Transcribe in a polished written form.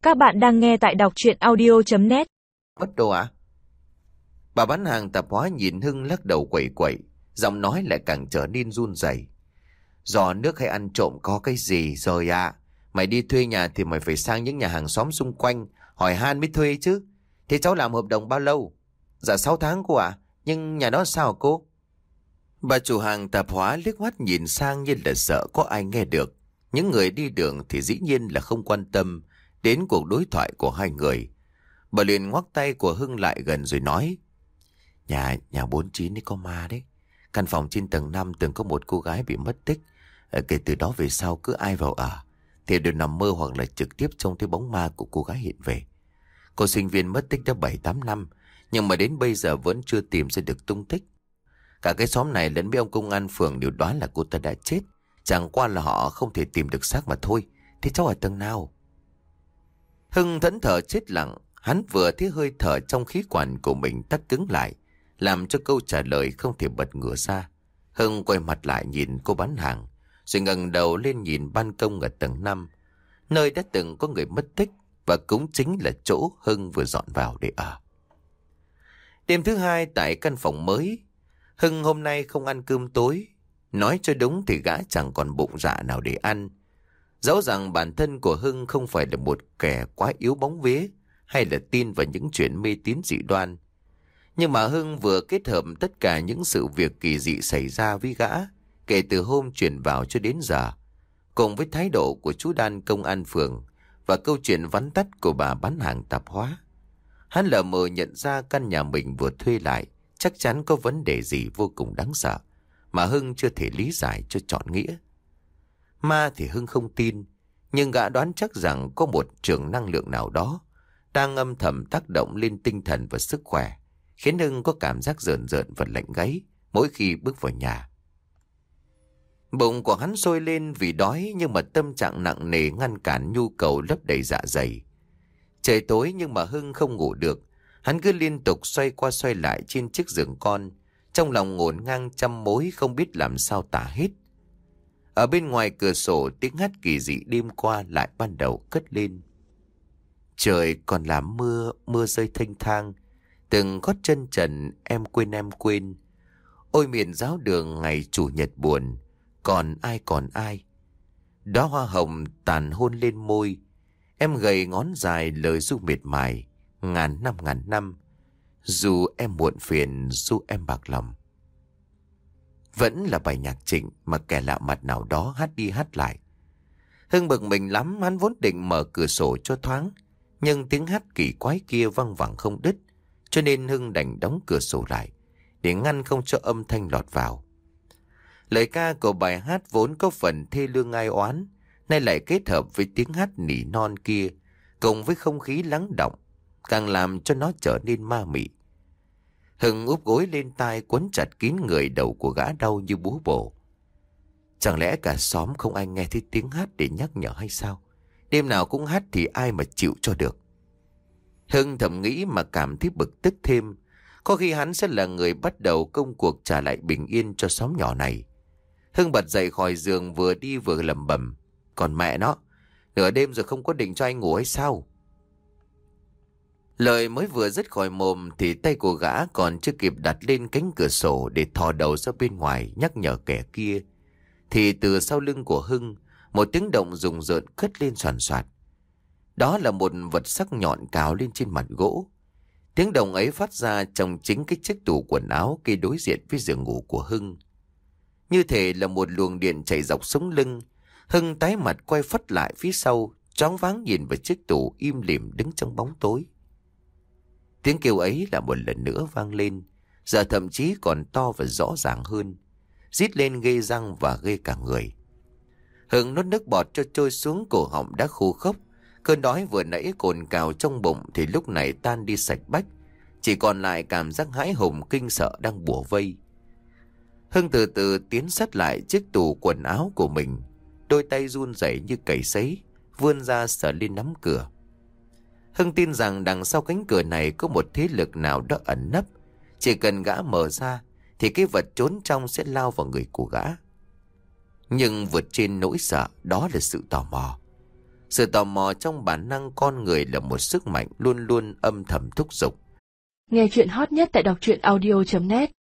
Các bạn đang nghe tại đọc truyện audio.net. Mất đồ à? Bà bán hàng tạp hóa nhìn Hưng lắc đầu quẩy quẩy, giọng nói lại càng trở nên run rẩy. Giò nước hay ăn trộm có cái gì rồi à? Mày đi thuê nhà thì mày phải sang những nhà hàng xóm xung quanh hỏi han mới thuê chứ. Thế cháu làm hợp đồng bao lâu? Dạ 6 tháng cô ạ. Nhưng nhà đó sao cô? Bà chủ hàng tạp hóa liếc mắt nhìn sang như là sợ có ai nghe được. Những người đi đường thì dĩ nhiên là không quan tâm đến cuộc đối thoại của hai người. Bà liền ngoắc tay của Hưng lại gần rồi nói: Nhà 49 ấy có ma đấy. Căn phòng trên tầng 5 từng có một cô gái bị mất tích. Kể từ đó về sau cứ ai vào ở thì đều nằm mơ hoặc là trực tiếp trông thấy bóng ma của cô gái hiện về. Cô sinh viên mất tích đã 7-8 năm, nhưng mà đến bây giờ vẫn chưa tìm ra được tung tích. Cả cái xóm này lẫn với ông công an phường đều đoán là cô ta đã chết. Chẳng qua là họ không thể tìm được xác mà thôi. Thế cháu ở tầng nào? Hưng thẫn thờ chết lặng. Hắn vừa thấy hơi thở trong khí quản của mình tắc cứng lại, làm cho câu trả lời không thể bật ngửa ra. Hưng quay mặt lại nhìn cô bán hàng, rồi ngẩng đầu lên nhìn ban công ở tầng 5, nơi đã từng có người mất tích, và cũng chính là chỗ Hưng vừa dọn vào để ở. Đêm thứ hai tại căn phòng mới, Hưng hôm nay không ăn cơm tối. Nói cho đúng thì gã chẳng còn bụng dạ nào để ăn. Dẫu rằng bản thân của Hưng không phải là một kẻ quá yếu bóng vía hay là tin vào những chuyện mê tín dị đoan, nhưng mà Hưng vừa kết hợp tất cả những sự việc kỳ dị xảy ra với gã kể từ hôm chuyển vào cho đến giờ, cùng với thái độ của chú Đan công an phường và câu chuyện vắn tắt của bà bán hàng tạp hóa. Hắn lờ mờ nhận ra căn nhà mình vừa thuê lại chắc chắn có vấn đề gì vô cùng đáng sợ mà Hưng chưa thể lý giải cho trọn nghĩa. Ma thì Hưng không tin, nhưng gã đoán chắc rằng có một trường năng lượng nào đó đang âm thầm tác động lên tinh thần và sức khỏe, khiến Hưng có cảm giác rợn rợn và lạnh gáy mỗi khi bước vào nhà. Bụng của hắn sôi lên vì đói, nhưng mà tâm trạng nặng nề ngăn cản nhu cầu lấp đầy dạ dày. Trời tối nhưng mà Hưng không ngủ được. Hắn cứ liên tục xoay qua xoay lại trên chiếc giường con, trong lòng ngổn ngang trăm mối không biết làm sao tả hết. Ở bên ngoài cửa sổ, tiếng hát kỳ dị đêm qua lại ban đầu cất lên. Trời còn làm mưa, mưa rơi thênh thang, từng gót chân trần em quên. Ôi miền giáo đường ngày chủ nhật buồn, còn ai. Đóa hoa hồng tàn hôn lên môi, em gầy ngón dài lời ru miệt mài, ngàn năm. Dù em muộn phiền, dù em bạc lòng. Vẫn là bài nhạc Trịnh mà kẻ lạ mặt nào đó hát đi hát lại. Hưng bực mình lắm, hắn vốn định mở cửa sổ cho thoáng, nhưng tiếng hát kỳ quái kia văng vẳng không đứt, cho nên Hưng đành đóng cửa sổ lại để ngăn không cho âm thanh lọt vào. Lời ca của bài hát vốn có phần thê lương ai oán, nay lại kết hợp với tiếng hát nỉ non kia, cùng với không khí lắng đọng, càng làm cho nó trở nên ma mị. Hưng úp gối lên tai quấn chặt kín người, đầu của gã đau như búa bổ. Chẳng lẽ cả xóm không ai nghe thấy tiếng hát để nhắc nhở hay sao? Đêm nào cũng hát thì ai mà chịu cho được. Hưng thầm nghĩ mà cảm thấy bực tức thêm. Có khi hắn sẽ là người bắt đầu công cuộc trả lại bình yên cho xóm nhỏ này. Hưng bật dậy khỏi giường, vừa đi vừa lẩm bẩm: Còn mẹ nó, nửa đêm rồi không có định cho anh ngủ hay sao? Lời mới vừa dứt khỏi mồm thì tay của gã còn chưa kịp đặt lên cánh cửa sổ để thò đầu ra bên ngoài nhắc nhở kẻ kia, thì từ sau lưng của Hưng, một tiếng động rùng rợn cất lên xoàn xoạt. Đó là một vật sắc nhọn cào lên trên mặt gỗ. Tiếng động ấy phát ra trong chính cái chiếc tủ quần áo kê đối diện với giường ngủ của Hưng. Như thể là một luồng điện chạy dọc sống lưng. Hưng tái mặt quay phắt lại phía sau, choáng váng nhìn vào chiếc tủ im lìm đứng trong bóng tối. Tiếng kêu ấy là một lần nữa vang lên, giờ thậm chí còn to và rõ ràng hơn, rít lên ghê răng và ghê cả người. Hưng nuốt nước bọt cho trôi xuống cổ họng đã khô khốc. Cơn đói vừa nãy cồn cào trong bụng thì lúc này tan đi sạch bách, chỉ còn lại cảm giác hãi hùng kinh sợ đang bủa vây. Hưng từ từ tiến sát lại chiếc tủ quần áo của mình, đôi tay run rẩy như cầy sấy, vươn ra sờ lên nắm cửa. Hưng tin rằng đằng sau cánh cửa này có một thế lực nào đó ẩn nấp, chỉ cần gã mở ra thì cái vật trốn trong sẽ lao vào người của gã. Nhưng vượt trên nỗi sợ đó là sự tò mò. Sự tò mò trong bản năng con người là một sức mạnh luôn luôn âm thầm thúc giục. Nghe chuyện hot nhất tại đọc truyện audio.net